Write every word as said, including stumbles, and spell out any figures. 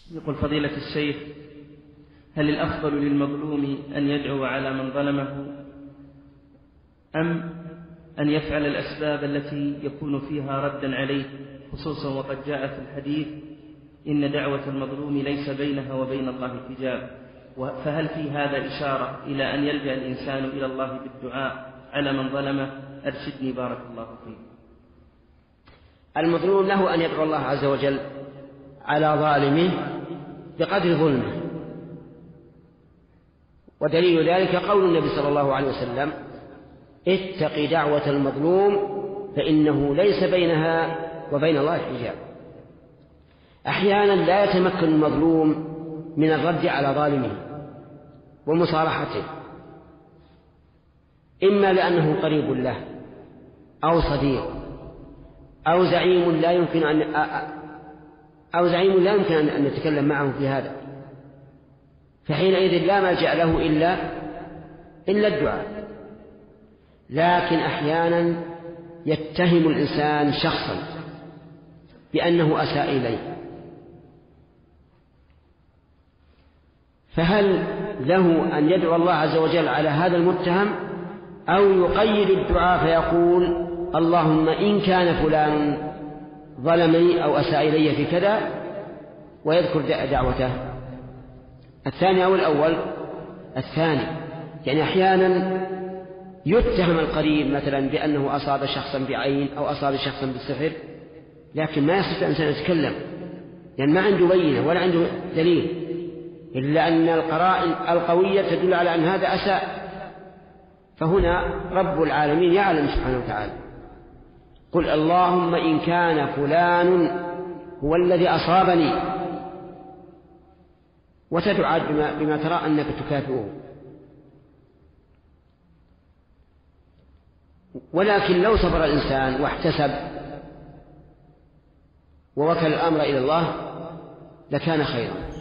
يقول فضيلة الشيخ: هل الأفضل للمظلوم أن يدعو على من ظلمه أم أن يفعل الأسباب التي يكون فيها ردا عليه، خصوصا وقد جاء في الحديث إن دعوة المظلوم ليس بينها وبين الله حجاب؟ فهل في هذا إشارة إلى أن يلجأ الإنسان إلى الله بالدعاء على من ظلمه؟ أرشدني بارك الله فيك. المظلوم له أن يدعو الله عز وجل على ظالمه بقدر ظلمه، ودليل ذلك قول النبي صلى الله عليه وسلم: اتق دعوة المظلوم فإنه ليس بينها وبين الله حجاب. أحيانا لا يتمكن المظلوم من الرد على ظالمه ومصالحته، إما لأنه قريب له أو صديق أو زعيم لا يمكن أن أو زعيم لا يمكن أن نتكلم معه في هذا، فحينئذ لا ملجأ له إلا إلا الدعاء. لكن أحيانا يتهم الإنسان شخصا بأنه أساء إليه، فهل له أن يدعو الله عز وجل على هذا المتهم، أو يقيد الدعاء فيقول: اللهم إن كان فلان ظلمني أو أساء إلي في كذا، ويذكر دعوته؟ الثاني أو الأول؟ الثاني. يعني أحيانا يتهم القريب مثلا بأنه أصاب شخصا بعين أو أصاب شخصا بالسحر، لكن ما يستطيع الإنسان يتكلم، يعني ما عنده بينة ولا عنده دليل، إلا أن القرائن القوية تدل على أن هذا أساء. فهنا رب العالمين يعلم سبحانه وتعالى: قل اللهم إن كان فلان هو الذي أصابني، وتدعى بما, بما ترى أنك تكافئه. ولكن لو صبر الإنسان واحتسب ووكل الأمر إلى الله لكان خيرا.